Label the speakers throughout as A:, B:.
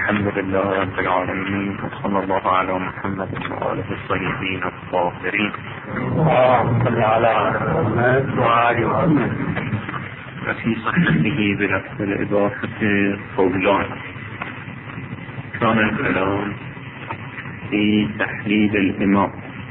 A: الحمد لله رب العالمين، وصلى الله على محمد وآله الطيبين الطاهرين. اللهم صل على محمد وآل محمد. وفي صحته بلفظ الإضافة قولان. كان الكلام في تحليل الإمام.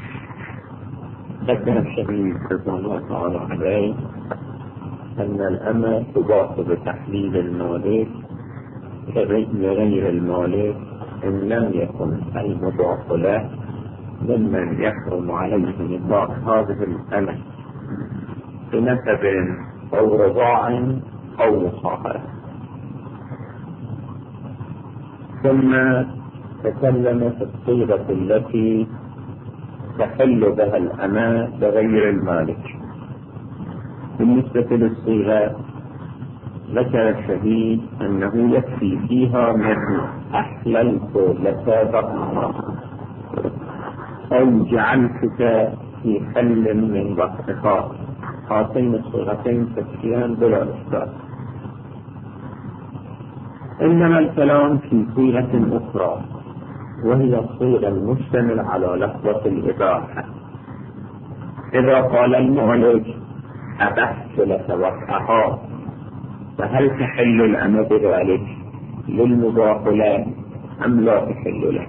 A: ذكر الشهيد رضوان الله تعالى عليه أن الأمة تضاف بتحليل المالك لغير المالك إن لم يكن المضاف له ممن يحرم عليه نطاق هذه الأمة بنسب أو رضاع أو مصاهرة. ثم تكلم في الصيغة التي تحل بها الأمة لغير المالك. بالنسبة للصيغة ذكر الشهيد أنه يكفي فيها مثل أحللت لك بطنك أو جعلتك في حل من بطنك. هاتين الصيغتين تكفيان بلا إشكال. إنما الكلام في صيغة أخرى وهي الصيغة المشتملة على لفظة الإباحة. إذا قال المالك أبحت لك وقعها، فهل تحل الأمة بذلك للمضاف له أم لا تحل له؟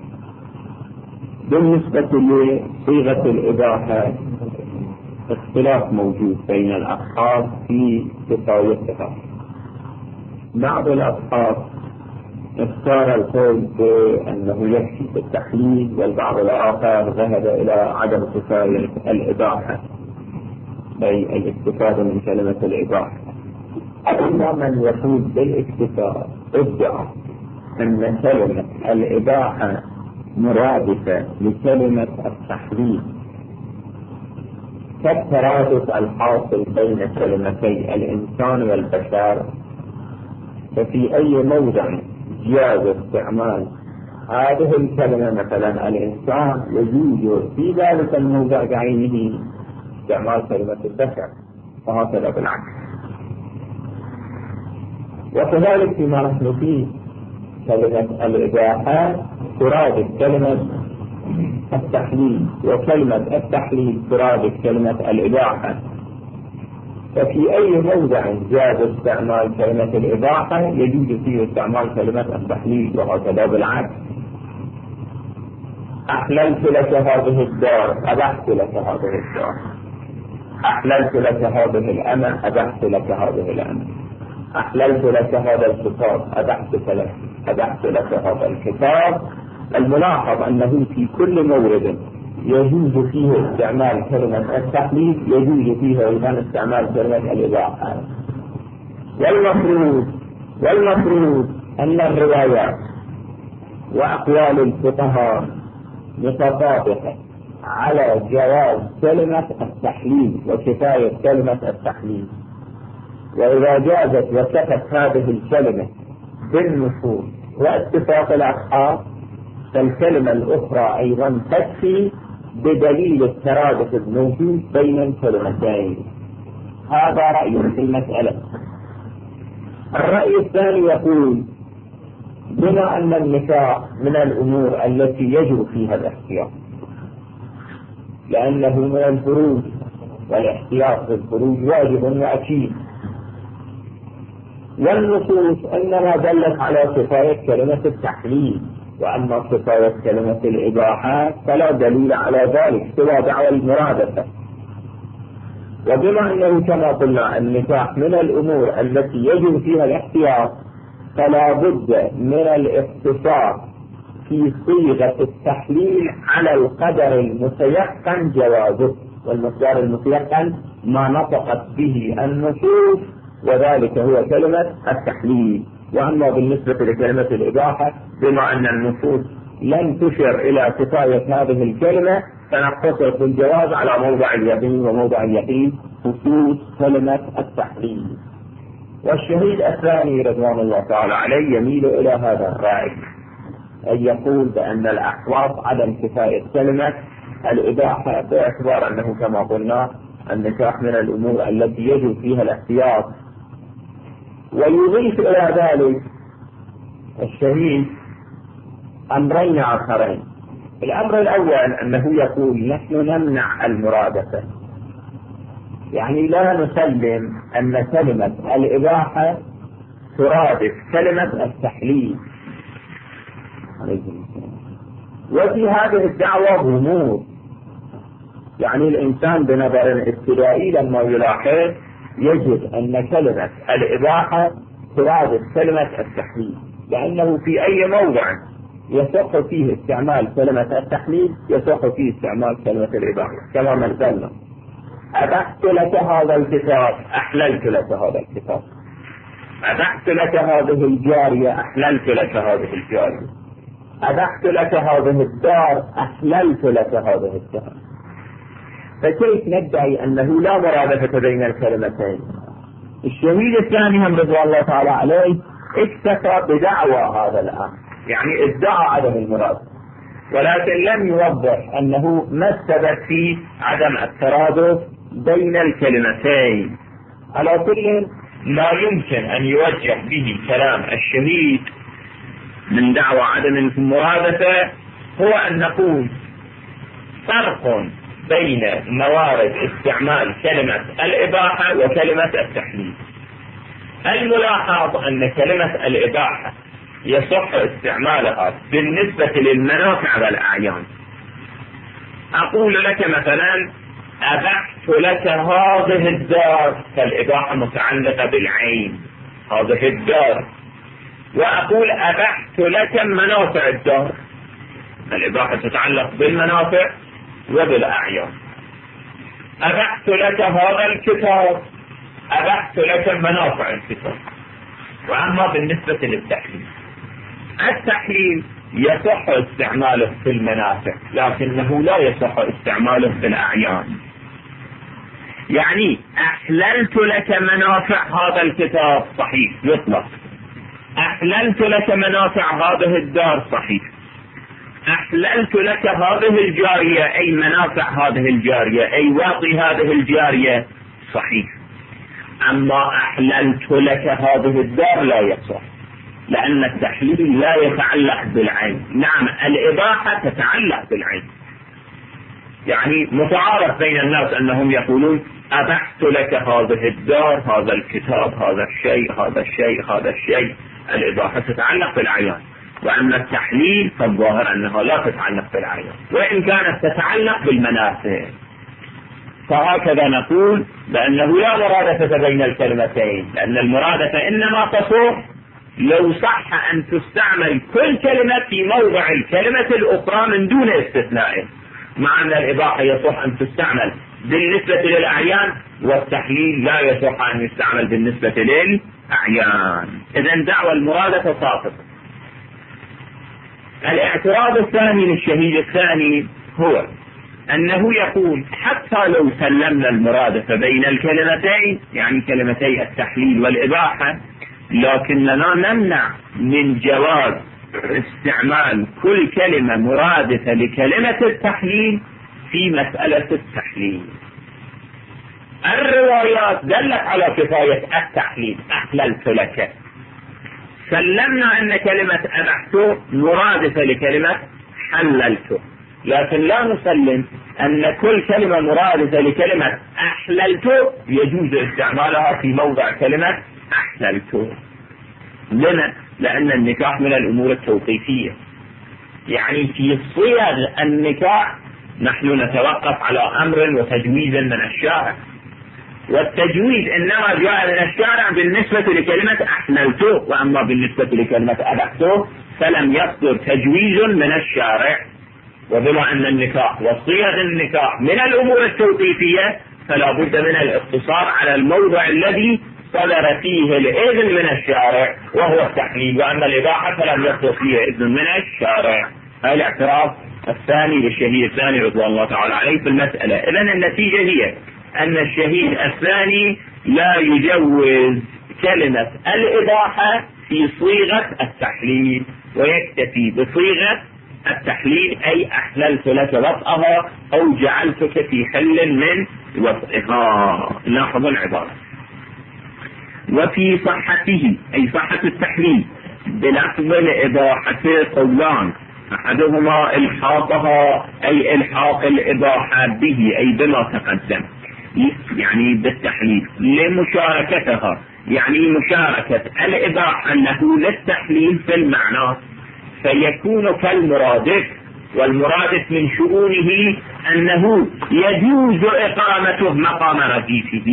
A: بالنسبة لصيغة الإباحة اختلاف موجود بين الأصحاب في كفايتها. بعض الأصحاب اختار القول بأنه يكفي بالتحليل، والبعض الآخر ذهب إلى عدم كفاية الإباحة، أي الاستفادة من كلمة الإباحة. أما من يقول بالاكتفاء ادعى أن كلمة الإباحة مرادفة لكلمة التحليل كالترادف الحاصل بين كلمتي الإنسان والبشر، ففي أي موضع جاز استعمال هذه الكلمة مثلا الإنسان يجوز في ذلك الموضع بعينه استعمال كلمة البشر، وهكذا بالعكس. وكذلك فيما نحن فيه كلمة الإباحة ترادف كلمة التحليل، وكلمة التحليل ترادف كلمة الإباحة، ففي أي موضع جاز استعمال كلمة الإباحة يجوز فيه استعمال كلمة التحليل، وهكذا بالعكس. أحللت لك هذه الدار، أبحت لك هذه الدار. أحللت لك هذه الأمة، أبحت لك هذه الأمة. أحللت لك هذا الكتاب، أبحت لك هذا الكتاب. الملاحظ أنه في كل مورد يجوز فيه استعمال كلمة التحليل يجوز فيه أيضا استعمال كلمة الإباحة. والمفروض أن الروايات وأقوال الفقهاء متطابقة على جواز كلمة التحليل وكفاية كلمة التحليل. وإذا جازت وسكت هذه الكلمة بالنصوص واتفاق الأصحاب فالكلمة الأخرى أيضا تكفي بدليل الترادف الموجود بين الكلمتين. هذا رأي في المسألة. الرأي الثاني يقول بما أن النكاح من الأمور التي يجب فيها الاحتياط، لأنه من الفروج والاحتياط في الفروج واجب وأكيد، والنصوص إنما دلت على كفاية كلمة التحليل، وأما كفاية كلمة الإباحة فلا دليل على ذلك سوى دعوى المرادفة. وبما أنه كما قلنا النكاح من الأمور التي يجب فيها الاحتياط فلا بد من الاقتصار في صيغة التحليل على القدر المتيقن جوازه، والمقدار المتيقن ما نطقت به النصوص، وذلك هو كلمة التحليل. وأما بالنسبة لكلمة الإباحة بما أن النصوص لم تشر إلى كفاية هذه الكلمة فنقتصر في الجواز على موضع اليقين وموضع اليقين خصوص كلمة التحليل. والشهيد الثاني رضوان الله تعالى عليه يميل إلى هذا الرأي، أن يقول بأن الأحوط عدم كفاية كلمة الإباحة باعتبار أنه كما قلنا النكاح من الأمور التي يجب فيها الاحتياط. ويضيف إلى ذلك الشهيد أمرين آخرين. الأمر الأول أنه يقول نحن نمنع المرادفة، يعني لا نسلم أن كلمة الإباحة ترادف كلمة التحليل. وفي هذه الدعوة غموض، يعني الإنسان بنظر ابتدائي لما يلاحظ يجد أن كلمة الإباحة ترادف كلمة التحليل، لأنه في أي موضع يصح فيه استعمال كلمة التحليل يصح فيه استعمال كلمة الإباحة. كما مثلنا أبحت لك هذا الكتاب أحللت لك هذا الكتاب، أبحت لك هذه الجارية أحللت لك هذه الجارية، أبحت لك هذه الدار أحللت لك هذه الدار. فكيف ندعي أنه لا مرادفة بين الكلمتين؟ الشهيد الثاني هم رضوان الله تعالى عليه اكتفى بدعوى هذا الأمر، يعني ادعى عدم المرادفة، ولكن لم يوضح أنه ما السبب في عدم الترادف بين الكلمتين. على كل لا يمكن أن يوجه به كلام الشهيد من دعوى عدم المرادفة هو أن نقول فرق بين موارد استعمال كلمة الإباحة وكلمة التحليل. الملاحظ أن كلمة الإباحة يصح استعمالها بالنسبة للمنافع والأعيان. أقول لك مثلا أبحت لك هذه الدار، فالإباحة متعلقة بالعين هذه الدار، وأقول أبحت لك منافع الدار، الإباحة تتعلق بالمنافع وبالأعيان. أبحت لك هذا الكتاب، أبحت لك منافع الكتاب. وأما بالنسبة للتحليل، التحليل يصح استعماله في المنافع لكنه لا يصح استعماله في الأعيان. يعني أحللت لك منافع هذا الكتاب صحيح يطلق، أحللت لك منافع هذه الدار صحيح، أحللت لك هذه الجارية أي منافع هذه الجارية أي واقي هذه الجارية صحيح. أما أحللت لك هذه الدار لا يصح، لأن التحليل لا يتعلق بالعين. نعم الإباحة تتعلق بالعين، يعني متعارف بين الناس أنهم يقولون أبحت لك هذه الدار هذا الكتاب هذا الشيء هذا الشيء هذا الشيء، الإباحة تتعلق بالعيان. وأما التحليل فالظاهر أنها لا تتعلق بالعيان وإن كانت تتعلق بالمنافع. فهكذا نقول بأنه لا مرادفة بين الكلمتين، لأن المرادفة إنما تصح لو صح أن تستعمل كل كلمة في موضع الكلمة الأخرى من دون استثناء، مع أن الإباحة يصح أن تستعمل بالنسبة للأعيان والتحليل لا يصح أن يستعمل بالنسبة للأعيان. إذن دعوى المرادفة ساقطة. الاعتراض الثاني للشهيد الثاني هو أنه يقول حتى لو سلمنا المرادفة بين الكلمتين، يعني كلمتي التحليل والإباحة، لكننا نمنع من جواز استعمال كل كلمة مرادفة لكلمة التحليل في مسألة التحليل. الروايات دلت على كفاية التحليل، أحللت لك، سلمنا أن كلمة أبحت مرادفة لكلمة حللت، لكن لا نسلم أن كل كلمة مرادفة لكلمة أحللت يجوز استعمالها في موضع كلمة أحللت. لما؟ لأن النكاح من الأمور التوقيفية، يعني في صيغ النكاح نحن نتوقف على أمر وتجويز من الشارع، والتجويز إنما جاء من الشارع بالنسبة لكلمة أحللت، وأما بالنسبة لكلمة أبحت فلم يصدر تجويز من الشارع. وبما أن النكاح وصيغ النكاح من الأمور التوقيفية فلا بد من الاقتصار على الموضع الذي صدر فيه الإذن من الشارع وهو التحليل، وأما الإباحة فلم يصدر فيه إذن من الشارع. هذا الاعتراض الثاني للشهيد الثاني رضوان الله تعالى عليه في المسألة. إذن النتيجة هي أن الشهيد الثاني لا يجوز كلمة الإباحة في صيغة التحليل، ويكتفي بصيغة التحليل أي أحللت لك وطئها أو جعلتك في حل من وطئها. لاحظوا العبارة. وفي صحته أي صحة التحليل بلفظ الإباحة قولان، أحدهما إلحاقها أي إلحاق الإباحة به أي بما تقدم يعني بالتحليل، لمشاركتها يعني مشاركة الإباحة له للتحليل في المعنى، فيكون كالمرادف، والمرادف من شؤونه أنه يجوز إقامته مقام رديفه،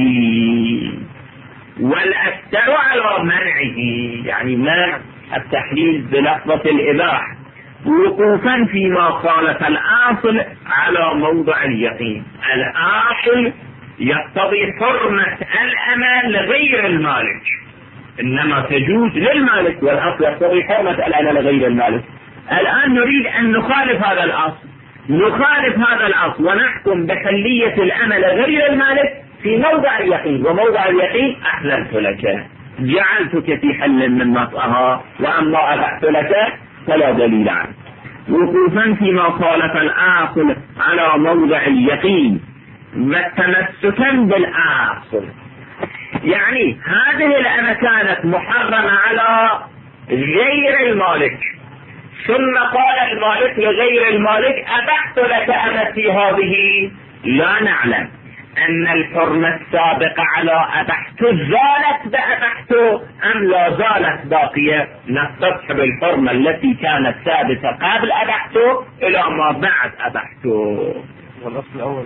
A: والأكثر على منعه يعني منع التحليل بلفظة الإباحة وقوفا فيما خالف الأصل على موضع اليقين. الأصل يقتضي حرمة الأمل لغير المالك، إنما تجوز للمالك، والأصل يقتضي حرمة الأمل لغير المالك. الآن نريد أن نخالف هذا الأصل ونحكم بحلية الأمل غير المالك في موضع اليقين، وموضع اليقين أحللت لك، جعلتك في حل من نطقها، وأما أبحت لك فلا دليل عنه. وقوفا فيما خالف الأصل على موضع اليقين وتمسكا بالأصل، يعني هذه الأمة كانت محرمة على غير المالك، ثم قال المالك لغير المالك أبحت لك أمتي هذه. لا نعلم أن الحرمة السابقة على أبحت زالت بأبحت أم لا زالت باقية، نستصحب الحرمة التي كانت ثابتة قبل أبحت إلى ما بعد أبحت.
B: والأصل الأول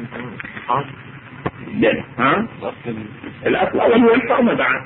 A: الأصل الأول هو الحرمة بعد.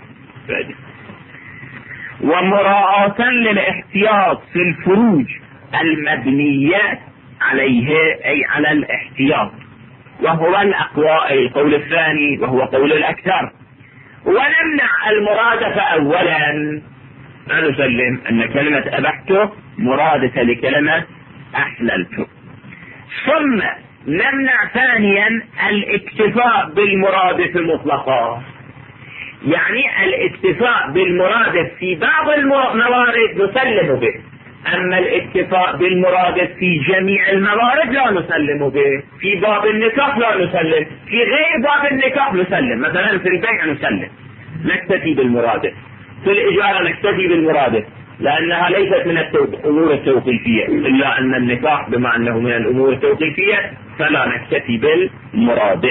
A: ومراعاة للاحتياط في الفروج المبنية عليه أي على الاحتياط، وهو الأقوى القول الثاني وهو قول الأكثر. ونمنع المرادفة أولا، لا نسلم أن كلمة أبحته مرادفة لكلمة أحللته. ثم نمنع ثانيا الاكتفاء بالمرادف مطلقا، يعني الاكتفاء بالمرادف في بعض الموارد نسلم به، أما الاكتفاء بالمرادف في جميع الموارد لا نسلم به. في باب النكاح لا نسلم، في غير باب النكاح نسلم، مثلا في البيع نسلم نكتفي بالمرادف، في الإجارة نكتفي بالمرادف لأنها ليست من الأمور التوقيفية، إلا أن النكاح بما أنه من الأمور التوقيفية فلا نكتفي بالمرادف.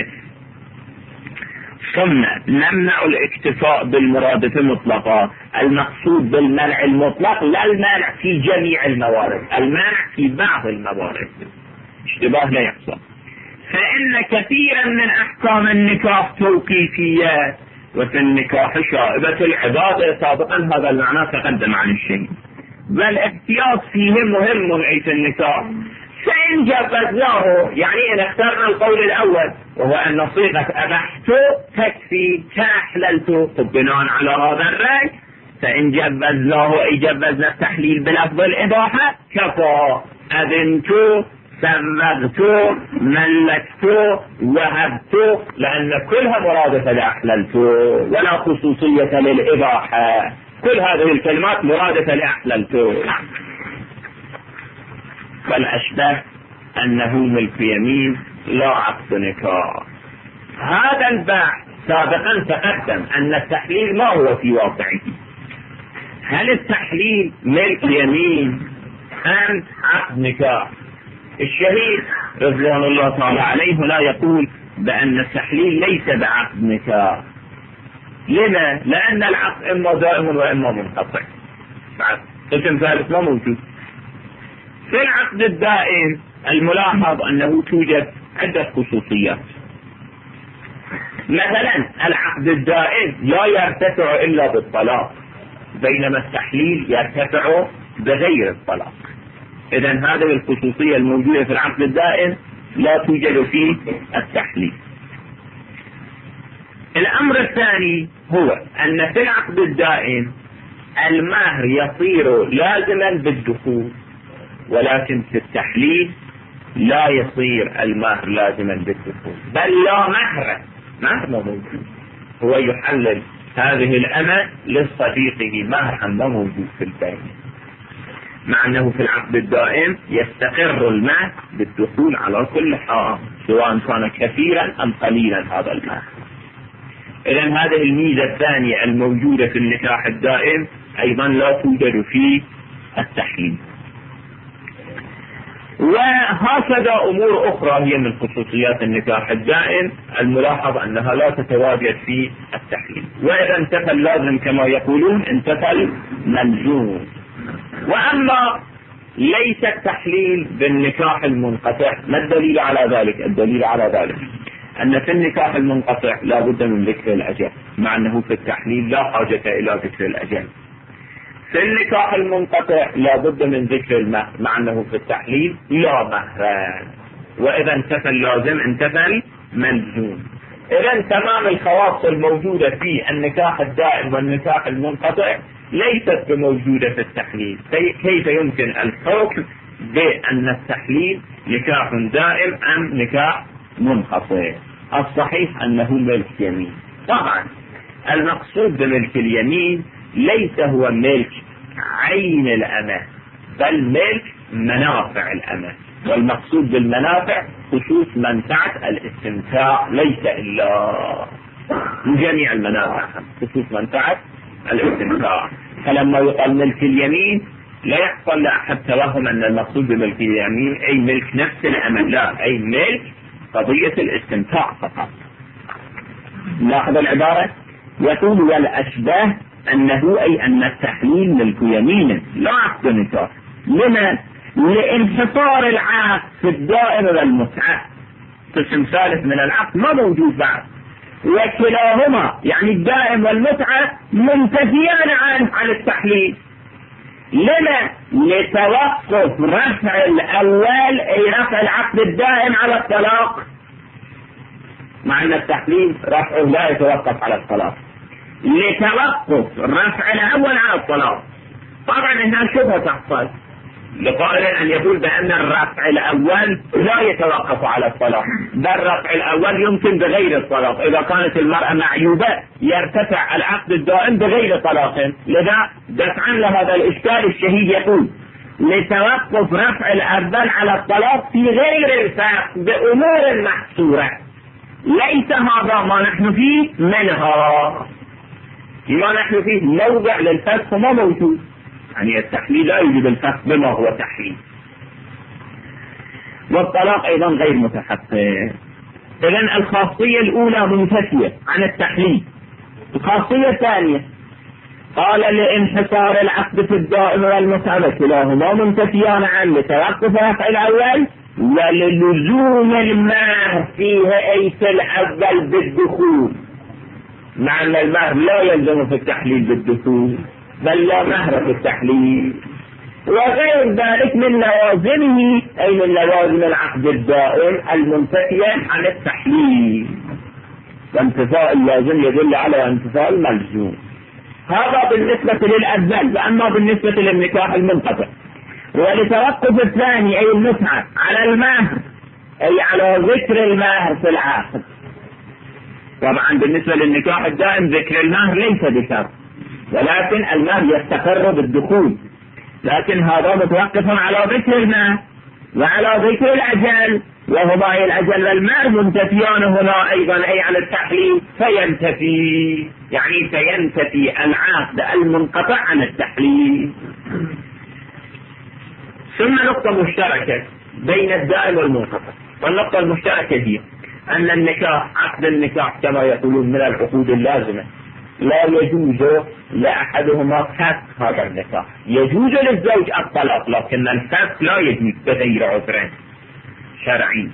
A: ثم نمنع الاكتفاء بالمرادف مطلقا، المقصود بالمنع المطلق لا المنع في جميع الموارد، المنع في بعض الموارد، اشتباه لا يحصل. فإن كثيرا من أحكام النكاح توقيفية، وفي النكاح شائبة العبادة، سابقا هذا المعنى تقدم عن الشيء، والاحتياط فيه مهم أي في النكاح. فإن جبزناه يعني إن اخترنا القول الأول وهو أن صيغة أبحت تكفي كأحللت، بناء على هذا الرأي فإن جبزناه أي جبزنا التحليل بلفظ الإباحة كفى، أذنت سمغت ملكت وهبت، لأن كلها مرادفة لأحللت ولا خصوصية للإباحة، كل هذه الكلمات مرادفة لأحللت. فالأشبه أنه ملك يمين لا عقد نكاح. هذا البحث سابقا تقدم أن التحليل ما هو في واقعه، هل التحليل ملك يمين أم عقد نكاح؟ الشهيد رضوان الله تعالى عليه لا يقول بأن التحليل ليس بعقد نكاح. لما؟ لأن العقد إما دائم وإما منقطع، قسم ثالث ما موجود. في العقد الدائم الملاحظ أنه توجد عدة خصوصيات، مثلا العقد الدائم لا يرتفع إلا بالطلاق، بينما التحليل يرتفع بغير الطلاق. إذن هذه الخصوصية الموجودة في العقد الدائم لا توجد في التحليل. الأمر الثاني هو أن في العقد الدائم المهر يصير لازما بالدخول، ولكن في التحليل لا يصير المهر لازما بالدخول، بل لا مهر موجود، هو يحلل هذه الأمة لصديقه مهرا ما موجود في البيت، مع أنه في العقد الدائم يستقر المهر بالدخول على كل حال سواء كان كثيرا أم قليلا هذا المهر. إذن هذه الميزة الثانية الموجودة في النكاح الدائم أيضا لا توجد في التحليل. وهكذا أمور أخرى هي من خصوصيات النكاح الدائم الملاحظ أنها لا تتواجد في التحليل. وإذا انتفى اللازم كما يقولون انتفى الملزوم. وأما ليس التحليل بالنكاح المنقطع، ما الدليل على ذلك؟ الدليل على ذلك أن في النكاح المنقطع لا بد من ذكر الأجل، مع أنه في التحليل لا حاجة إلى ذكر الأجل. في النكاح المنقطع لا بد من ذكر المهر، مع أنه في التحليل لا مهر. وإذا انتفى اللازم انتفى الملزوم. إذا تمام الخواص الموجودة في النكاح الدائم والنكاح المنقطع ليست بموجودة في التحليل. كيف يمكن الحكم بأن التحليل نكاح دائم أم نكاح منقطع؟ الصحيح أنه ملك يمين. طبعا المقصود بملك اليمين ليس هو ملك عين الأمة، بل ملك منافع الأمة. والمقصود بالمنافع خصوص منفعة الاستمتاع، ليس إلا جميع المنافع، خصوص منفعة الاستمتاع. فلما يقال ملك اليمين لا يحصل لأحد توهم أن المقصود بملك اليمين أي ملك نفس الأمة، لا، أي ملك قضية الاستمتاع فقط. لاحظ العبارة، يقول والأشباه أنه أي أن التحليل ملك يمين لا عقد نكاح. لما؟ لانحصار العقد في الدائم والمتعة. قسم ثالث من العقد ما موجود بعد، وكلاهما يعني الدائم والمتعة منتفيان عن التحليل. لما؟ لتوقف رفع الأول أي رفع العقد الدائم على الطلاق، مع أن التحليل رفعه لا يتوقف على الطلاق. لتوقف رفع الأول على الطلاق. طبعا هنا شبهة تحصل لقائل أن يقول بأن الرفع الأول لا يتوقف على الطلاق، بل الرفع الأول يمكن بغير الطلاق. إذا كانت المرأة معيوبة يرتفع العقد الدائم بغير طلاق. لذا دفعا لهذا الإشكال الشهيد يقول لتوقف رفع الأول على الطلاق في غير الفسخ بأمور محصورة. ليس هذا ما نحن فيه منها. ما نحن فيه موضع للفسخ ما موجود، يعني التحليل لا يوجد الفسخ بما هو تحليل، والطلاق أيضا غير متحقق. إذن الخاصية الأولى منتفية عن التحليل. الخاصية الثانية قال لانحصار العقد في الدائم والمتعة كلاهما منتفيان عن لتوقف رفع الأول وللزوم المهر فيه أي في الأول بالدخول، مع أن المهر لا يلزم في التحليل بالدخول بل لا مهر في التحليل. وغير ذلك من لوازمه أي من لوازم العقد الدائم المنتفية عن التحليل. وانتفاء اللازم يدل على انتفاء الملزوم. هذا بالنسبة للأول. وأما بالنسبة للنكاح المنقطع ولتوقف الثاني أي المتعة على المهر أي على ذكر المهر في العقد. طبعا بالنسبة للنكاح الدائم ذكر المهر ليس بشرط، ولكن المهر يستقر بالدخول، لكن هذا متوقف على ذكر المهر وعلى ذكر الأجل، وهما الأجل والمهر منتفيان هنا أيضا أي على التحليل. فينتفي يعني سينتفي العقد المنقطع عن التحليل. ثم نقطة مشتركة بين الدائم والمنقطع، والنقطة المشتركة هي أن النكاح عقد النكاح كما يقولون من العقود اللازمة لا يجوز لأحدهما فسخ هذا النكاح. يجوز للزوج الطلاق، لكن الفسخ لا يجوز بغير عذر شرعي.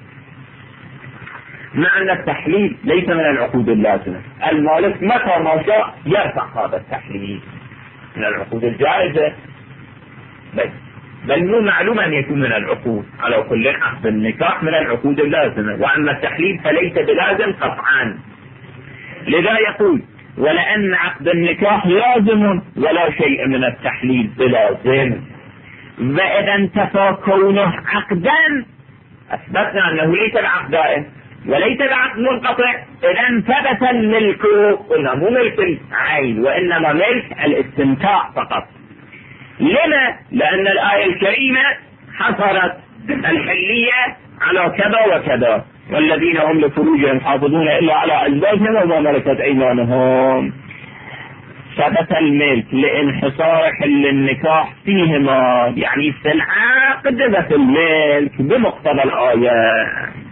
A: مع أن التحليل ليس من العقود اللازمة، المالك متى ما شاء يرفع هذا التحليل من العقود الجائزة، بل مو معلوم أن يكون من العقود. على كل عقد النكاح من العقود اللازمة، وأما التحليل فليس بلازم قطعا. لذا يقول ولأن عقد النكاح لازم ولا شيء من التحليل بلازم. وإذا انتفى كونه عقدا أثبتنا أنه ليس بعقد دائم وليس بعقد منقطع. إذا ثبت الملك، قلنا مو ملك العين وإنما ملك الاستمتاع فقط. لما؟ لأن الآية الكريمة حصرت الحلية على كذا وكذا، والذين هم لفروجهم حافظون إلا على أزواجهم وما ملكت أيمانهم. ثبت الملك لانحصار حل النكاح فيهما، يعني في العقد وفي الملك بمقتضى الآية.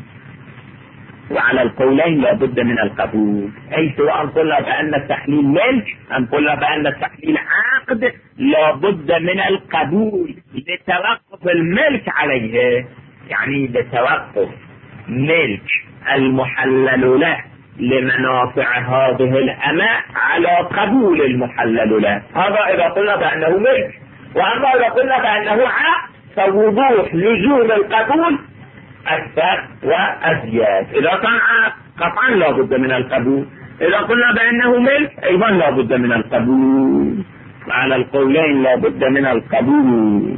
A: وعلى القولين لا بد من القبول، أي سواء قلنا بأن التحليل ملك أم قلنا بأن التحليل عقد لا بد من القبول لتوقف الملك عليه، يعني لتوقف ملك المحلل له لمنافع هذه الأمة على قبول المحلل له. هذا إذا قلنا بأنه ملك. وأما إذا قلنا بأنه عقد فوضوح لزوم القبول أكثر وأزيد. إذا كان عقد قطعا لا بد من القبول، إذا قلنا بأنه ملك أيضا لا بد من القبول. على القولين لا بد من القبول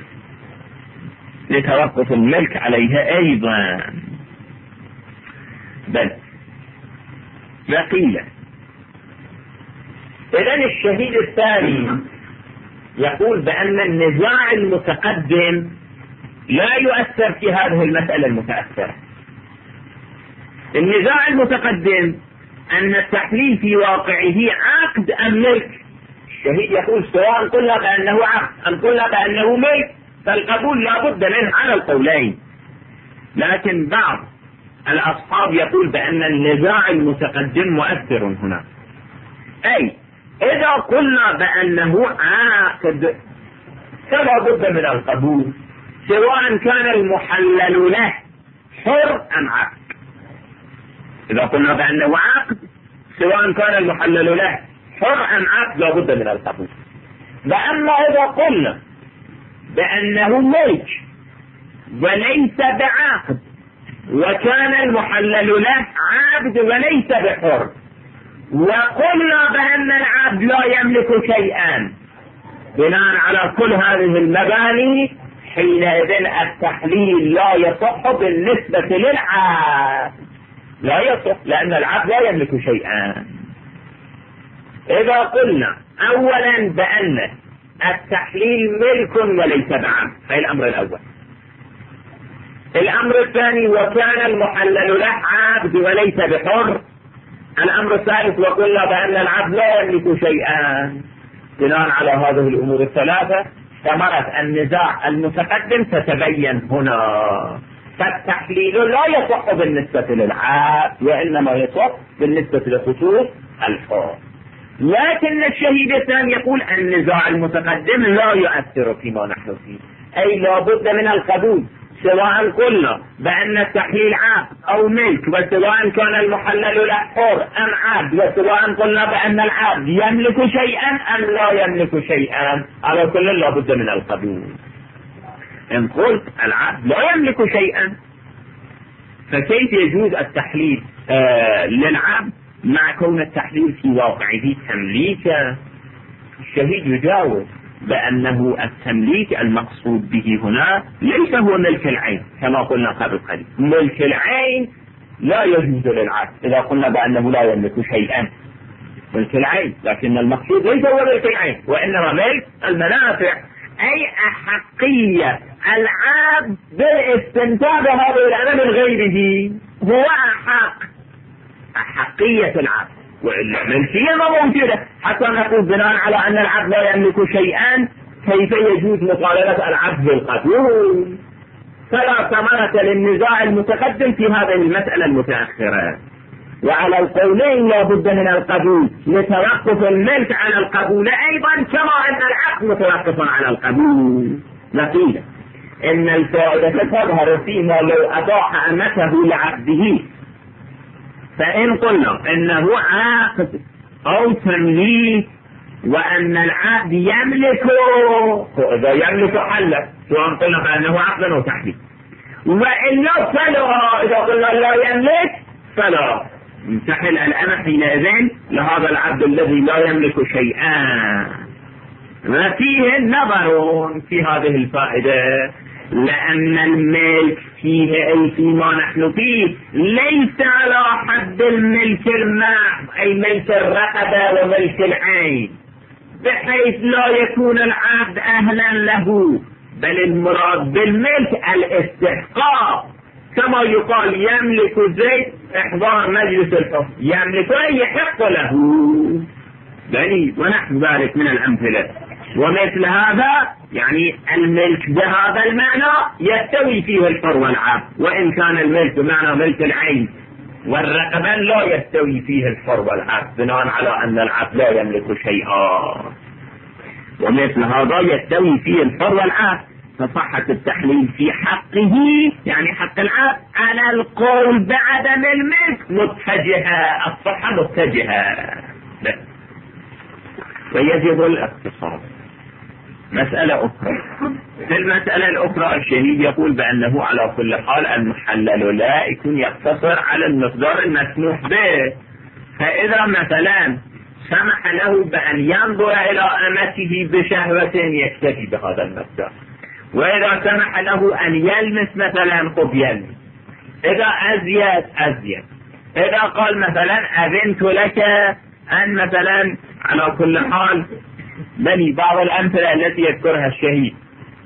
A: لتوقف الملك عليها أيضا. بل وقيل إذن الشهيد الثاني يقول بأن النزاع المتقدم لا يؤثر في هذه المسألة المتأثرة. النزاع المتقدم أن التحليل في واقعه عقد أم ملك. الشهيد يقول سواء قلنا بأنه عقد أم قلنا بأنه ملك فالقبول لا بد منه على القولين. لكن بعض الأصحاب يقول بأن النزاع المتقدم مؤثر هنا، أي إذا قلنا بأنه عقد فلا بد من القبول سواء كان المحلل له حر أم عقد. إذا قلنا بأنه عقد سواء كان المحلل له حر أم عقد لا بد من القبول. وأما إذا قلنا بأنه ملك وليس بعقد وكان المحلل له عقد وليس بحر، وقلنا بأن العبد لا يملك شيئا، بناء على كل هذه المباني حينئذ التحليل لا يصح بالنسبة للعبد، لا يصح لأن العبد لا يملك شيئا. إذا قلنا أولا بأن التحليل ملك وليس بعقد هذا الأمر الأول. الأمر الثاني وكان المحلل له عبد وليس بحر. الأمر الثالث وقلنا بأن العبد لا يملك شيئا. بناء على هذه الأمور الثلاثة ثمرة النزاع المتقدم تتبين هنا. فالتحليل لا يصح بالنسبة للعبد وإنما يصح بالنسبة لخصوص الحر. لكن الشهيد الثاني يقول النزاع المتقدم لا يؤثر فيما نحن فيه، أي لا بد من القبول سواء قلنا بأن التحليل عقد أو ملك، وسواء كان المحلل له حر أم عبد، وسواء قلنا بأن العبد يملك شيئا أم لا يملك شيئا، على كل لا بد من القبول. إن قلت العبد لا يملك شيئا فكيف يجوز التحليل للعبد مع كون التحليل في واقعه تمليكا؟ الشهيد يجاوب بأنه التمليك المقصود به هنا ليس هو ملك العين كما قلنا قبل قليل. ملك العين لا يجوز للعبد إذا قلنا بأنه لا يملك شيئا ملك العين، لكن المقصود ليس هو ملك العين وإنما ملك المنافع، أي أحقية العبد بالاستنتاج هذه الأمة من غيره هو أحقية العبد، وإلا ملكية ما موجودة حتى نقول بناء على أن العبد لا يملك شيئا كيف يجوز مطالبة العبد بالقبول؟ فلا ثمرة للنزاع المتقدم في هذه المسألة المتأخرة. وعلى القولين لا بد من القبول لتوقف الملك على القبول أيضا كما أن العبد متوقف على القبول. نقول إن الفائدة تظهر فيما لو أضاع أمته لعبده، فإن قلنا إنه عقد أو تمليك وأن العبد يملكه، فإذا يملك حله سواء قلنا بأنه عقد أو تحليل، وإلا فلا إذا قلنا لا يملك فلا تحل الأمة حينئذ لهذا العبد الذي لا يملك شيئا. وفيه نظر في هذه الفائدة، لأن الملك فيه أي فيما نحن فيه ليس على حد الملك المحض أي ملك الرقبة وملك العين، بحيث لا يكون العبد أهلا له، بل المراد بالملك الاستحقاق، كما يقال يملك زيد إحضار مجلس الحكم، يملك أي يحق له. بني ونحو ذلك من الأمثلة. ومثل هذا يعني الملك بهذا المعنى يستوي فيه الحر والعبد، وإن كان الملك بمعنى ملك العين والرقبة لا يستوي فيه الحر والعبد بناء على أن العبد لا يملك شيئا. ومثل هذا يستوي فيه الحر والعبد، فصحة التحليل في حقه يعني حق العبد على القول بعدم الملك متجهة، الصحة متجهة. ويجب الاقتصاد. مسألة أخرى، في المسألة الأخرى الشهيد يقول بأنه على كل حال المحلل لا يكون يقتصر على المقدار المسموح به، فإذا مثلا سمح له بأن ينظر إلى أمته بشهوة يكتفي بهذا المقدار، وإذا سمح له أن يلمس مثلا خب يلمس، إذا أزيد، إذا قال مثلا أذنت لك أن مثلا على كل حال بني بعض الأمثلة التي يذكرها الشهيد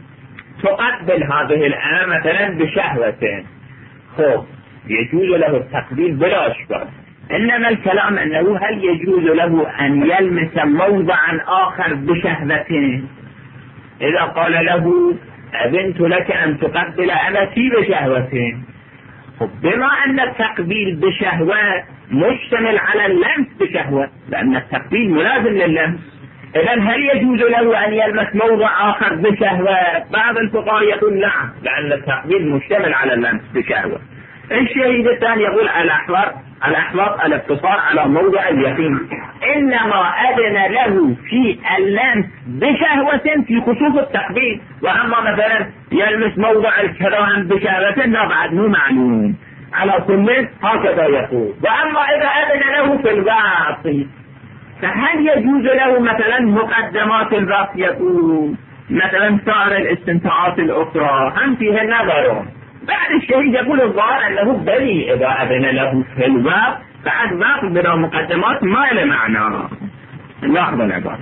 A: تقبل هذه الأمة مثلا بشهوة، خب يجوز له التقبيل بلا إشكال، إنما الكلام أنه هل يجوز له أن يلمس موضعا آخر بشهوة؟ إذا قال له أذنت لك أن تقبل أمتي بشهوة، خب بما أن التقبيل بشهوة مشتمل على اللمس بشهوة، لأن التقبيل ملازم لللمس، إذن هل يجوز له أن يلمس موضع آخر بشهوة؟ بعض الفقهاء يقول نعم، لأن التقبيل مشتمل على اللمس بشهوة. الشهيد الثاني يقول الأحوط الاقتصار على موضع اليقين، إنما أذن له في اللمس بشهوة في خصوص التقبيل، وأما مثلا يلمس موضع الكلام بشهوة لا بعد مو معلوم. على كل هكذا يقول. وأما إذا أذن له في الوقت فهل يجوز له مثلا مقدمات الوقت؟ يقول مثلا سائر الاستمتاعات الأخرى هم فيها نظر. بعد الشهيد يقول الظاهر أنه بني إذا أذن له في الوقت بعد وقت بلا مقدمات ما له معنى. لاحظ العبارة.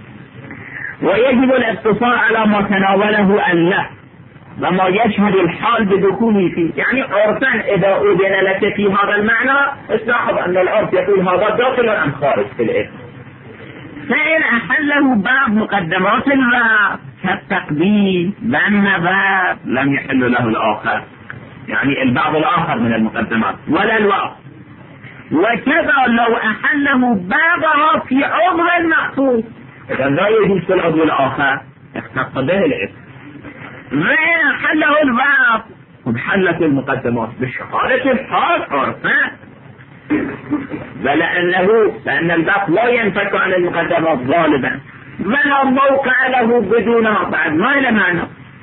A: ويجب الاقتصار على ما تناوله اللفظ وما يشهد الحال بدخوله فيه، يعني عرفا إذا أذن لك في هذا المعنى استلاحظ أن العرف يقول هذا داخل أم خارج في الإثم. فإن أحله بعض مقدمات الوقت كالتقبيل والنظر لم يحل له الآخر، يعني البعض الآخر من المقدمات ولا الوقت. وكذا لو أحله بعضها في عضو المقصود، إذا لا يجوز في العضو الآخر اختص به الإثم. وإن أحله الوقت وبحلت المقدمات بالشهادة الحال عرفا، لأن الباب لا ينفك عن المقدمات غالبا، ولا موقع له بدونها بعد ما له معنى،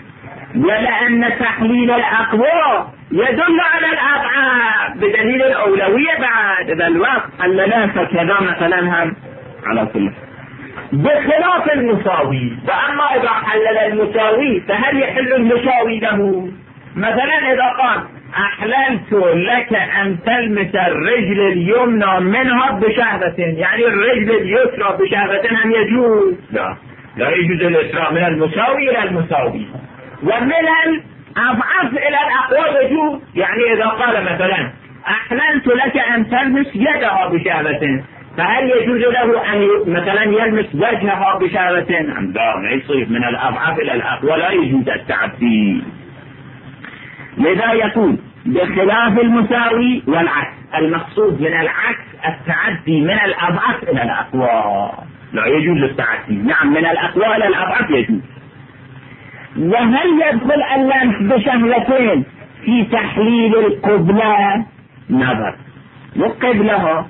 A: ولأن تحليل الأقوى يدل على الأبعاد بدليل الأولوية بعد إذا الوقت حللها فكذا مثلا هم على كل، بخلاف المساوي. وأما إذا حلل المساوي فهل يحل المساوي له؟ مثلا إذا قال أحللت لك أن تلمس الرجل اليمنى منها بشهوة، يعني الرجل اليسرى بشهوة هم يجوز؟ لا يجوز الإسراء من المساوي إلى المساوي، ومن الأضعف إلى الأقوى يجوز. يعني إذا قال مثلا أحللت لك أن تلمس يدها بشهوة، فهل يجوز له أن مثلا يلمس وجهها بشهوة؟ لا، ما يصير. من الأضعف إلى الأقوى لا يجوز التعدي. لذا يقول بخلاف المساوي والعكس، المقصود من العكس التعدي من الأضعف إلى الأقوى، لا يجوز التعدي. نعم، من الأقوى إلى الأضعف يجوز. وهل يدخل اللمس بشهوتين في تحليل القبلة؟ نظر. والقبلة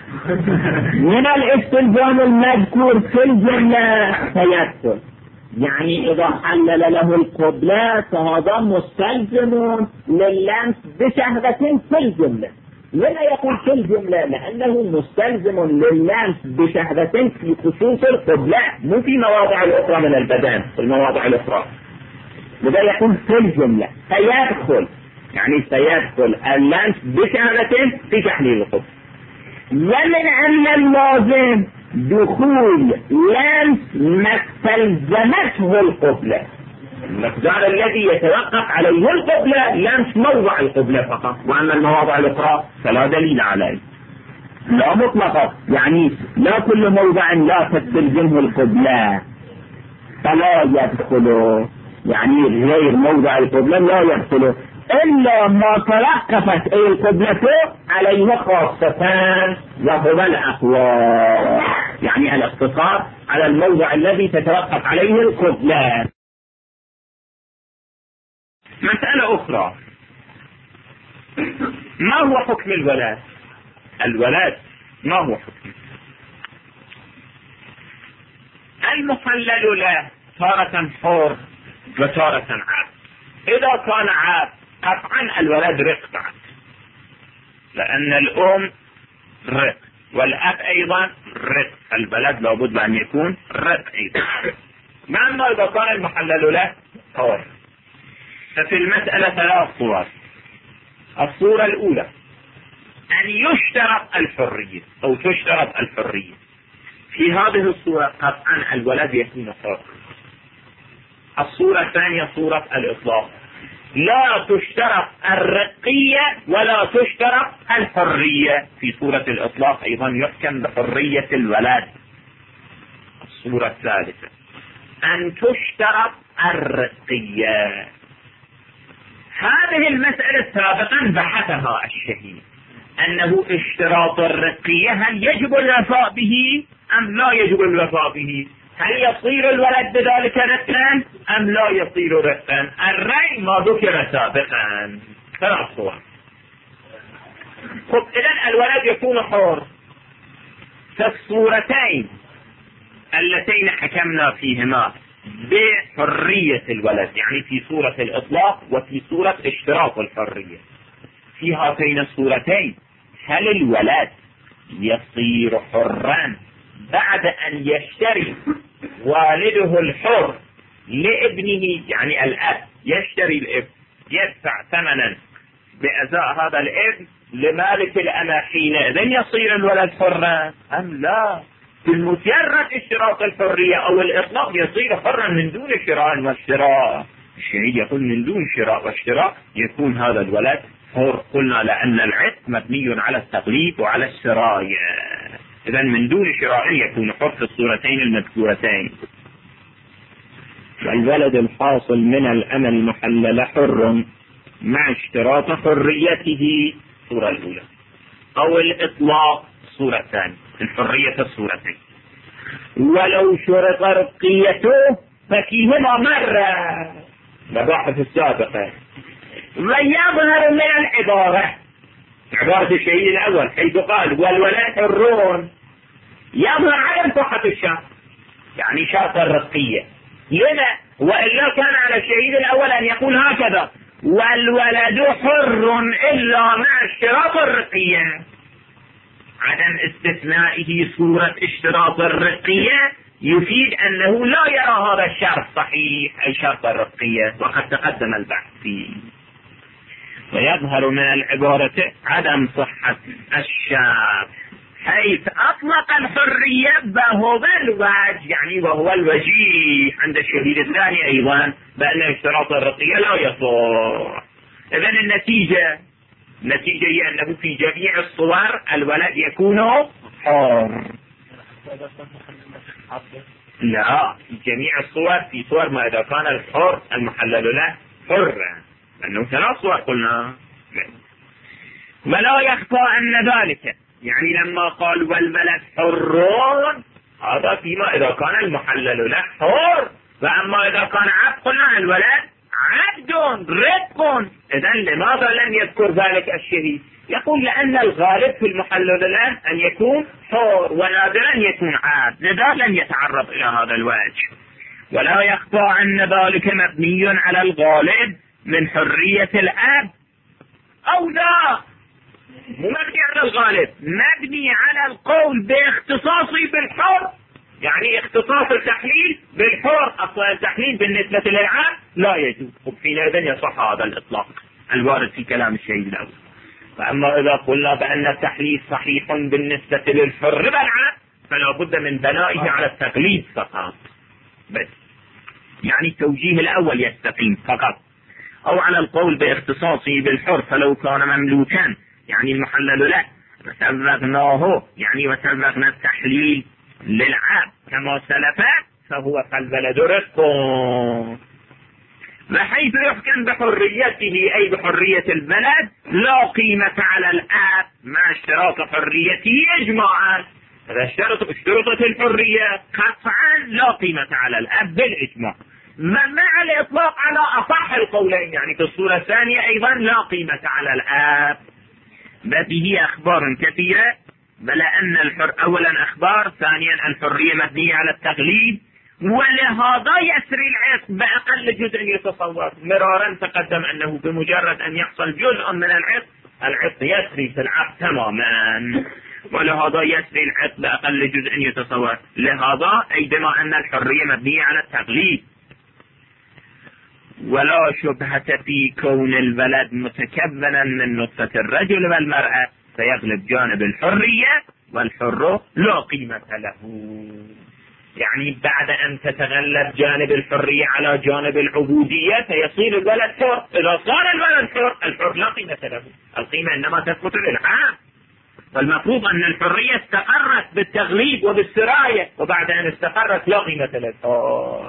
A: من الاستلزام المذكور في الجملة فيدخل، يعني إذا حلل له القبلة فهذا مستلزم لللمس بشهوة في الجملة. لما يقول في الجملة؟ لأنه مستلزم لللمس بشهوة في خصوص القبلة، مو في مواضع الأخرى من البدن، في المواضع الأخرى. لذا يقول في الجملة فيدخل، يعني سيدخل اللمس بشهوة في تحليل القبلة. ومن أن اللازم دخول لمس ما استلزمته القبلة، المقدار الذي يتوقف عليه القبلة لمس موضع القبلة فقط، وأما المواضع الأخرى فلا دليل عليه. لا مطلقة، يعني لا كل موضع لا تستلزمه القبلة فلا يدخله، يعني غير موضع القبلة لا يدخله إلا ما توقفت القبلة عليه خاصة وهو الأقوى، يعني الاقتصار على الموضع الذي تتوقف عليه القبلة. مسألة أخرى، ما هو حكم الولاد؟ الولاد ما هو حكمه؟ المحلل له تارة حر وتارة عبد. إذا كان عبد قطعا الولد رق بعد، لأن الأم رق والأب أيضا رق، البلد لابد أن يكون رق أيضا. أما إذا كان المحلل له حر، ففي المسألة 3 صور. الصورة الأولى أن يشترط الحرية أو تشترط الحرية. في هذه الصورة قطعا الولد يكون حر. الصورة الثانية صورة الإطلاق، لا تشترط الرقية ولا تشترط الحرية. في صورة الإطلاق أيضا يحكم بحرية الولد. الصورة الثالثة أن تشترط الرقية. هذه المسألة سابقا بحثها الشهيد، أنه اشتراط الرقية هل يجب الوفاء به أم لا يجب الوفاء به؟ هل يصير الولد بذلك رقا أم لا يصير رقا؟ الرأي ما ذكر سابقا 3 صور. خب إذن الولد يكون حر. فالصورتين اللتين حكمنا فيهما بحرية الولد، يعني في صورة الإطلاق وفي صورة اشتراط الحرية، في هاتين الصورتين هل الولد يصير حرا بعد أن يشتري والده الحر لابنه، يعني الأب يشتري الابن يدفع ثمنا بأزاء هذا الابن لمالك الأمة، حينئذ يصير الولد حرا أم لا؟ بمجرد اشتراط الحرية أو الإطلاق يصير حرا من دون شراء واشتراء. الشهيد يقول من دون شراء واشتراء يكون هذا الولد حر. قلنا لأن العتق مبني على التقليد وعلى السراية، إذا من دون شراء يكون حر في الصورتين المذكورتين. والولد الحاصل من الأمة المحلل حر مع اشتراط حريته الصورة الأولى، أو الإطلاق الصورة الثانية، الحرية الصورتين. ولو شرط رقيته ففيهما مرة مباحث السابقة. ويظهر من العبارة، عبارة الشهيد الأول حيث قال والولد حرون، يظهر عدم صحة الشرط، يعني شرط الرقية. لما؟ وإلا كان على الشهيد الأول أن يقول هكذا والولد حر إلا مع اشتراط الرقية. عدم استثنائه صورة اشتراط الرقية يفيد أنه لا يرى هذا الشرط صحيح، أي شرط الرقية، وقد تقدم البحث فيه. ويظهر من العبارة عدم صحة الشرط حيث أطلق الحرية وهو الوجه، يعني وهو الوجيه عند الشهيد الثاني أيضا بأن اشتراط الرقية لا يصح. إذن النتيجة هي أنه في جميع الصور الولد يكون حر. لا، في جميع الصور، في صور ما إذا كان الحر المحلل له حرا، لأنه 3 صور قلنا. ولا يخفى أن ذلك، يعني لما قال والولد حرون هذا فيما إذا كان المحلل له حر، وأما إذا كان عبد قلنا الولد عبد رق. إذن لماذا لم يذكر ذلك الشهيد؟ يقول لأن الغالب في المحلل له أن يكون حر ونادرا يكون عبد، لذا لم يتعرض إلى هذا الوجه. ولا يخفى أن ذلك مبني على الغالب من حرية الأب، أو لا مو مبني على الغالب، مبني على القول باختصاصي بالحر، يعني اختصاص التحليل بالحر. أصلا التحليل بالنسبة للعبد لا يجوز، وحينئذ يصح هذا الإطلاق الوارد في كلام الشهيد الأول. فأما إذا قلنا بأن التحليل صحيح بالنسبة للحر بالعبد فلا بد من بنائه على التقليد فقط بس، يعني التوجيه الأول يستقيم فقط، أو على القول باختصاصه بالحر فلو كان مملوكا، يعني المحلل له وسبقناه يعني وسبقنا التحليل للعبد كما سلف، فهو فالبلد رق. بحيث يحكم بحريته أي بحرية البلد لا قيمة على الأب مع اشتراط حريته إجماعا. إذا اشترطت الحرية قطعا لا قيمة على الأب بالإجماع، مع الإطلاق على أصح القولين، يعني في الصورة الثانية أيضا لا قيمة على الأب. به أخبار كثيرة، بل أن أولا أخبار، ثانيا الحرية مبنية على التغليب، ولهذا يسري العتق بأقل جزء يتصور. مرارا تقدم أنه بمجرد أن يحصل جزء من العتق يسري في العقد تماما، ولهذا يسري العتق بأقل جزء يتصور. لهذا أي بما أن الحرية مبنية على التغليب. ولا شبهة في كون الولد متكبلا من نطفة الرجل والمرأة، فيغلب جانب الحرية والحر لا قيمة له. يعني بعد أن تتغلب جانب الحرية على جانب العبودية فيصير الولد حر. إذا صار الولد حر، الحر لا قيمة له، القيمة إنما تثبت للعام. فالمفروض أن الحرية استقرت بالتغليب وبالسراية، وبعد أن استقرت لا قيمة للحر.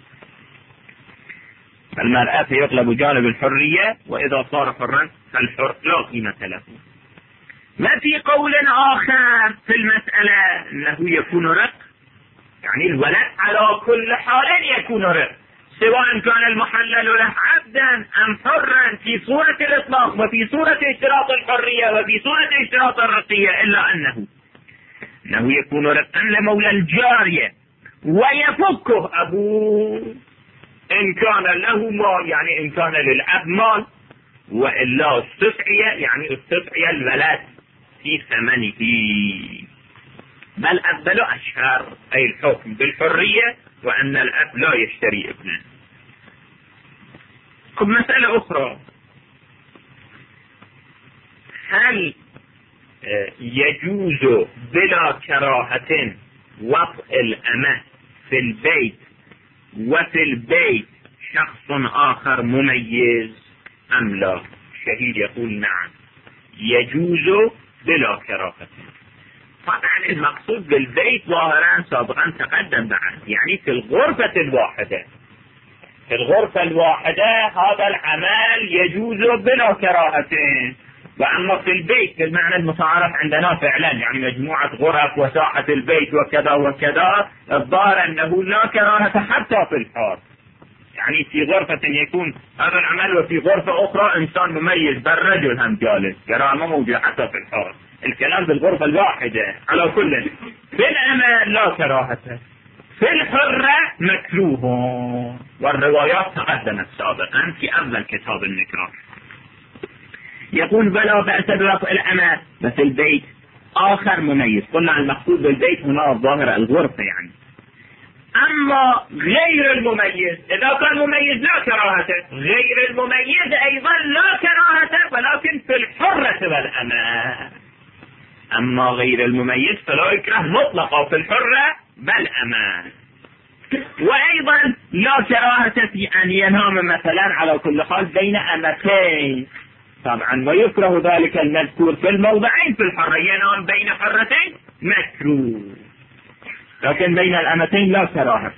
A: المرأة يغلب جانب الحرية، وإذا صار حرا فالحر لا قيمة له. ما في قول آخر في المسألة أنه يكون رق، يعني الولد على كل حال يكون رق، سواء كان المحلل له عبدا أم حرا، في صورة الإطلاق وفي صورة اشتراط الحرية وفي صورة اشتراط الرقية، إلا أنه يكون رقا لمولى الجارية ويفكه أبوه إن كان له مال، يعني إن كان للأب مال، وإلا استسعي، يعني استسعي الولد في ثمنه. بل أفضل أشهر أي الحكم بالحرية، وأن الأب لا يشتري ابنه. مسألة أخرى، هل يجوز بلا كراهة وطء الأمة في البيت وفي البيت شخص آخر مميز أم لا؟ الشهيد يقول نعم يجوز بلا كراهة. طبعا المقصود بالبيت ظاهرا سابقا تقدم بعد، يعني في الغرفة الواحدة. في الغرفة الواحدة هذا العمل يجوز بلا كراهة، وأما في البيت بالمعنى المتعارف عندنا فعلا، يعني مجموعة غرف وساحة البيت وكذا وكذا، الظاهر أنه لا كراهة حتى في الحار. يعني في غرفة يكون هذا العمل، وفي غرفة أخرى إنسان مميز بالرجل هم جالس، كراهة موجودة حتى في الحار. الكلام بالغرفة الواحدة على كل. في الأمة لا كراهة، في الحرة مكروه، والروايات تقدمت سابقا في أول كتاب النكاح. يقول بلا بأس بوطء الأمة في البيت آخر مميز. قلنا المقصود بالبيت هنا الظاهر الغرفة يعني. أما غير المميز إذا كان مميز لا كراهة، غير المميز أيضا لا كراهة، ولكن في الحرة والأمة. أما غير المميز فلا يكره مطلقا في الحرة بل أمان. وأيضا لا كراهة في أن ينام مثلا على كل حال بين أمتين، طبعا ويكره ذلك المذكور في الموضعين. في الحرة ينام بين حرتين مكروه، لكن بين الأمتين لا كراهة.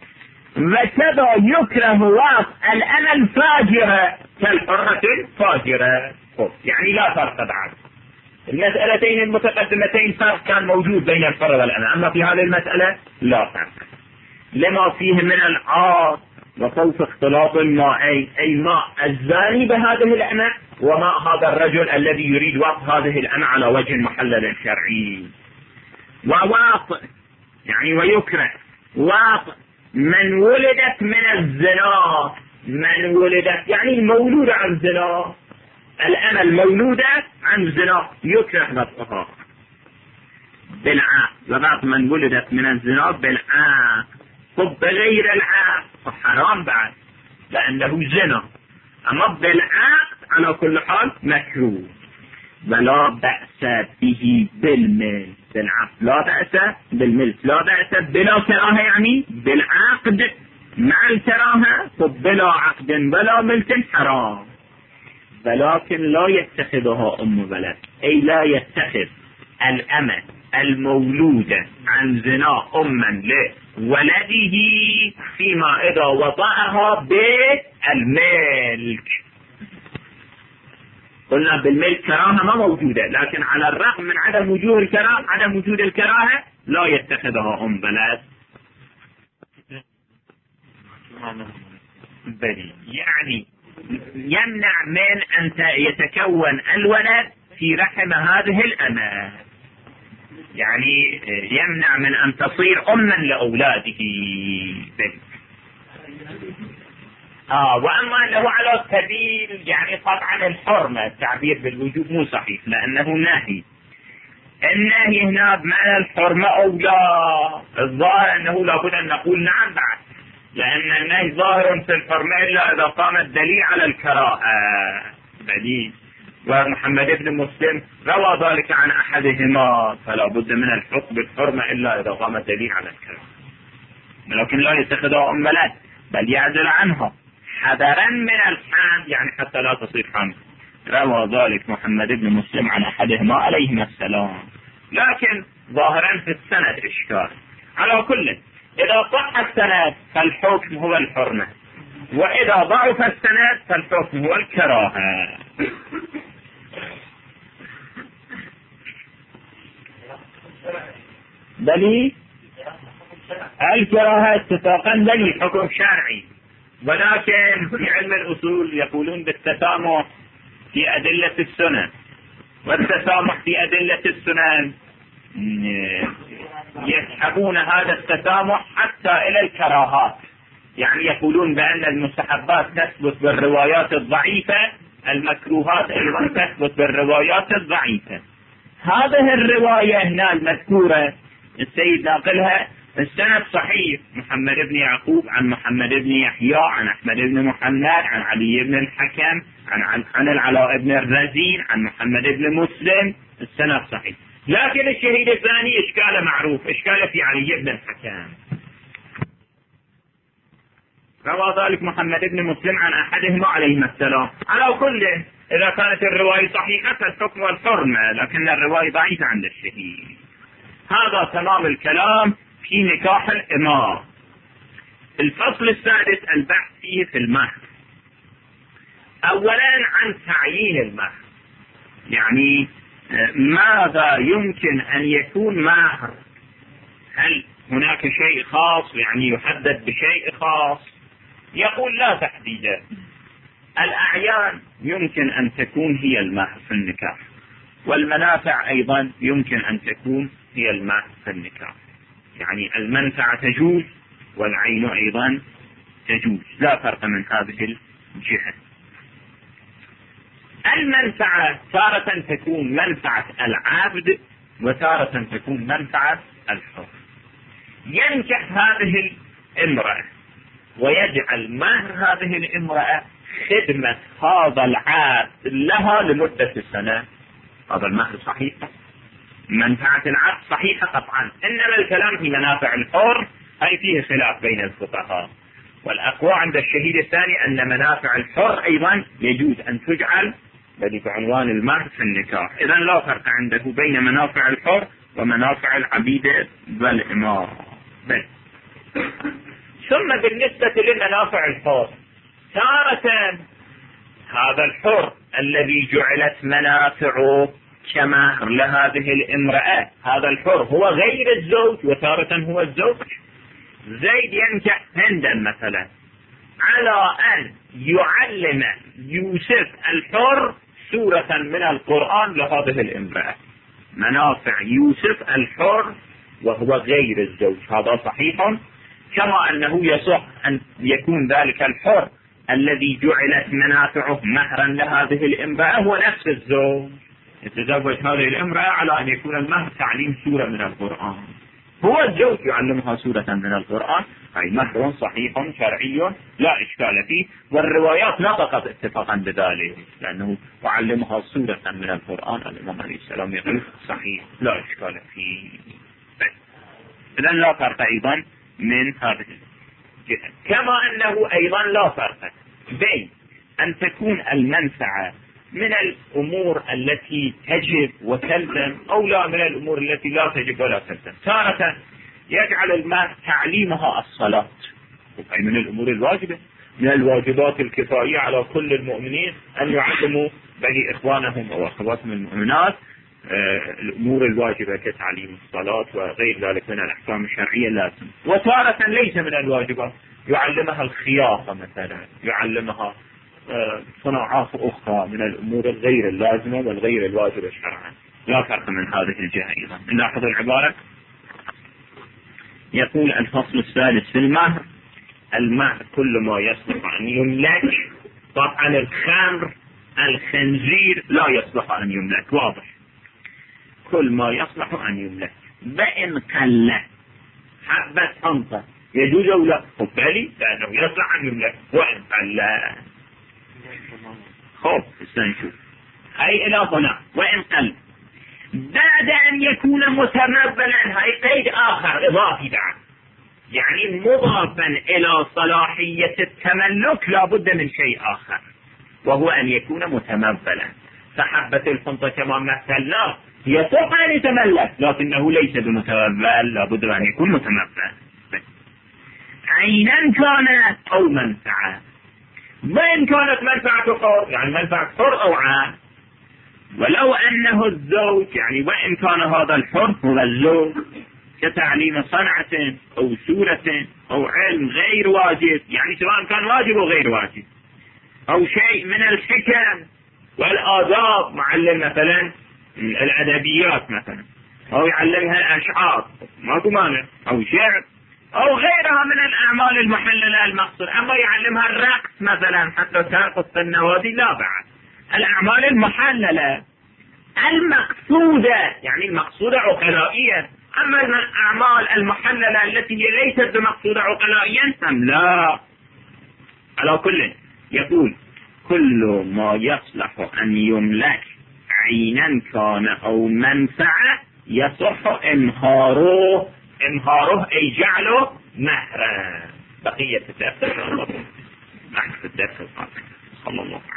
A: وكذا يكره وطء الأمة الفاجرة كالحرة الفاجرة، يعني لا فرق بعد. المسألتين المتقدمتين فرق كان موجود بين الحرة والأمة، أما في هذه المسألة لا فرق، لما فيه من العار وخوف اختلاط الماء، أي ماء الزاني بهذه الأمة وماء هذا الرجل الذي يريد وطء هذه الأمة على وجه محلل شرعي. وواطئ يعني ويكره واطئ من ولدت من الزنا، من ولدت يعني المولودة عن زنا، الأمة المولودة عن زنا يكره وطئها بالعاق. وبعض من ولدت من الزنا بالعاق، طب بغير العاق حرام بعد لأنه زنا، أما بالعاق على كل حال مكروه. ولا بأس به بالملك، بالعقد لا بأس، بالملك لا بأس، بلا كراهة يعني بالعقد مع الكراهة، طب بلا عقد ولا ملك حرام. ولكن لا يتخذها أم ولد، أي لا يتخذ الأمة المولودة عن زنا أما لولده فيما إذا وضعها بالملك. قلنا بالملك كراهة ما موجودة، لكن على الرغم من عدم وجود الكراهة لا يتخذها أم بلد. بل يعني يمنع من أن يتكون الولد في رحم هذه الأمة، يعني يمنع من أن تصير أما لأولاده. وأما أنه على سبيل يعني طبعا الحرمة، التعبير بالوجوب مو صحيح لأنه نهي. النهي هنا بمعنى الحرمة أو لا، الظاهر أنه لابد أن نقول نعم بعد، لأن النهي ظاهر في الحرمة إلا إذا قام الدليل على الكراهة بديل. ومحمد بن مسلم روى ذلك عن أحدهما، فلا بد من الحكم بالحرمة إلا إذا قام الدليل على الكراهة، لكن لا يتخذها أم ولد بل يعزل عنها حذرا من الحمل، يعني حتى لا تصير حمل. روى ذلك محمد بن مسلم عن أحدهما عليهما السلام، لكن ظاهرا في السند إشكال. على كل إذا صح السند فالحكم هو الحرمة، وإذا ضعف السند فالحكم هو الكراهة. بل الكراهة اتفاقا دليل حكم شرعي، ولكن في علم الأصول يقولون بالتسامح في أدلة السنن، والتسامح في أدلة السنن يسحبون هذا التسامح حتى إلى الكراهات، يعني يقولون بأن المستحبات تثبت بالروايات الضعيفة، المكروهات أيضا تثبت بالروايات الضعيفة. هذه الرواية هنا المذكورة السيد ناقلها السند صحيح، محمد بن يعقوب عن محمد بن يحيى عن أحمد بن محمد عن علي بن الحكم عن العلاء بن الرزين عن محمد بن مسلم، السند صحيح. لكن الشهيد الثاني إشكاله معروف، إشكاله في علي بن الحكم. روى ذلك محمد بن مسلم عن أحدهما عليهما السلام. على كل إذا كانت الرواية صحيحة فالحكم والحرمة، لكن الرواية ضعيفة عند الشهيد. هذا تمام الكلام في نكاح الإمام. الفصل السادس البحث فيه في المهر. أولا عن تعيين المهر، يعني ماذا يمكن أن يكون مهر؟ هل هناك شيء خاص يعني يحدد بشيء خاص؟ يقول لا تحديد. الأعيان يمكن أن تكون هي المهر في النكاح، والمنافع أيضا يمكن أن تكون هي المهر في النكاح، يعني المنفعة تجوز والعين أيضا تجوز، لا فرق من هذه الجهة. المنفعة تارة تكون منفعة العبد وتارة تكون منفعة الحر. ينكح هذه الامرأة ويجعل مهر هذه الامرأة خدمة هذا العبد لها لمدة سنة، هذا المهر صحيح. منفعة العبد صحيحة قطعا، إنما الكلام في منافع الحر هي فيه خلاف بين الفقهاء، والأقوى عند الشهيد الثاني أن منافع الحر أيضا يجوز أن تجعل بعنوان المهر في النكاح. إذن لا فرق عنده بين منافع الحر ومنافع العبيد والإمارة. ثم بالنسبة لمنافع الحر، تارة هذا الحر الذي جعلت منافعه كمهر لهذه الامرأة، هذا الحر هو غير الزوج وتارة هو الزوج. زيد ينكح هندا مثلا على أن يعلم يوسف الحر سورة من القرآن لهذه الامرأة، منافع يوسف الحر وهو غير الزوج، هذا صحيح. كما أنه يصح أن يكون ذلك الحر الذي جعلت منافعه مهرا لهذه الامرأة هو نفس الزوج، يتزوج هذه الامرأة على أن يكون المهر تعليم سورة من القرآن، هو الزوج يعلمها سورة من القرآن، أي مهر صحيح شرعي لا إشكال فيه، والروايات نطقت اتفاقا بذلك، لأنه يعلمها سورة من القرآن. الإمام عليه السلام يقول صحيح لا إشكال فيه. إذن لا فرق أيضا من هذه الجهة، كما أنه أيضا لا فرق بين أن تكون المنفعة من الأمور التي تجب وتلزم، أو لا من الأمور التي لا تجب ولا تلزم. تارة يجعل المرء تعليمها الصلاة، أي من الأمور الواجبة، من الواجبات الكفائية على كل المؤمنين أن يعلموا بني إخوانهم أو أخواتهم المؤمنات الأمور الواجبة كتعليم الصلاة وغير ذلك من الأحكام الشرعية لازم. وتارة ليس من الواجبات، يعلمها الخياطة مثلا، يعلمها صناعات أخرى من الأمور الغير اللازمة والغير الواجبة شرعا. لا فرق من هذه الجهة أيضا. نلاحظ العبارة. يقول الفصل الثالث في المهر: المهر كل ما يصلح أن يملك. طبعا الخمر الخنزير لا يصلح أن يملك، واضح. كل ما يصلح أن يملك بإن قل. حبة حنطة يجوز أو لا؟ بالتالي لأنه يصلح أن يملك وإن قل. خوف استنشوف هاي إلى هنا وإن قل بعد أن يكون متمبلا. هاي قيد آخر إضافي بعد، يعني مضافا إلى صلاحية التملك لابد من شيء آخر، وهو أن يكون متمبلا. فحبة الحنطة كما مثلنا يصح أن يتملك لكنه ليس بمتمبل، لابد أن يكون متمبل. عينا كان أو منفعة، وإن كانت منفعة حر يعني منفعة حر أو عام، ولو أنه الزوج يعني وإن كان هذا الحر هو الزوج، كتعليم صنعة أو سورة أو علم غير واجب، يعني سواء كان واجب أو غير واجب، أو شيء من الحكم والآداب، معلم مثلا الأدبيات مثلا، أو يعلمها الأشعار ماكو مانع، أو شعر أو غيرها من الأعمال المحللة المقصود. أما يعلمها الرقص مثلا حتى ترقص في النوادي لا بعد. الأعمال المحللة المقصودة يعني المقصودة عقلائيا، أما الأعمال المحللة التي هي ليست بمقصودة عقلائيا لا. على كل يقول كل ما يصلح أن يملك عينا كان أو منفعة يصح إمهاره أي جعله مهرا. بقية الدرس إن شاء الله في الدرس القادم. صلى الله عليه وسلم.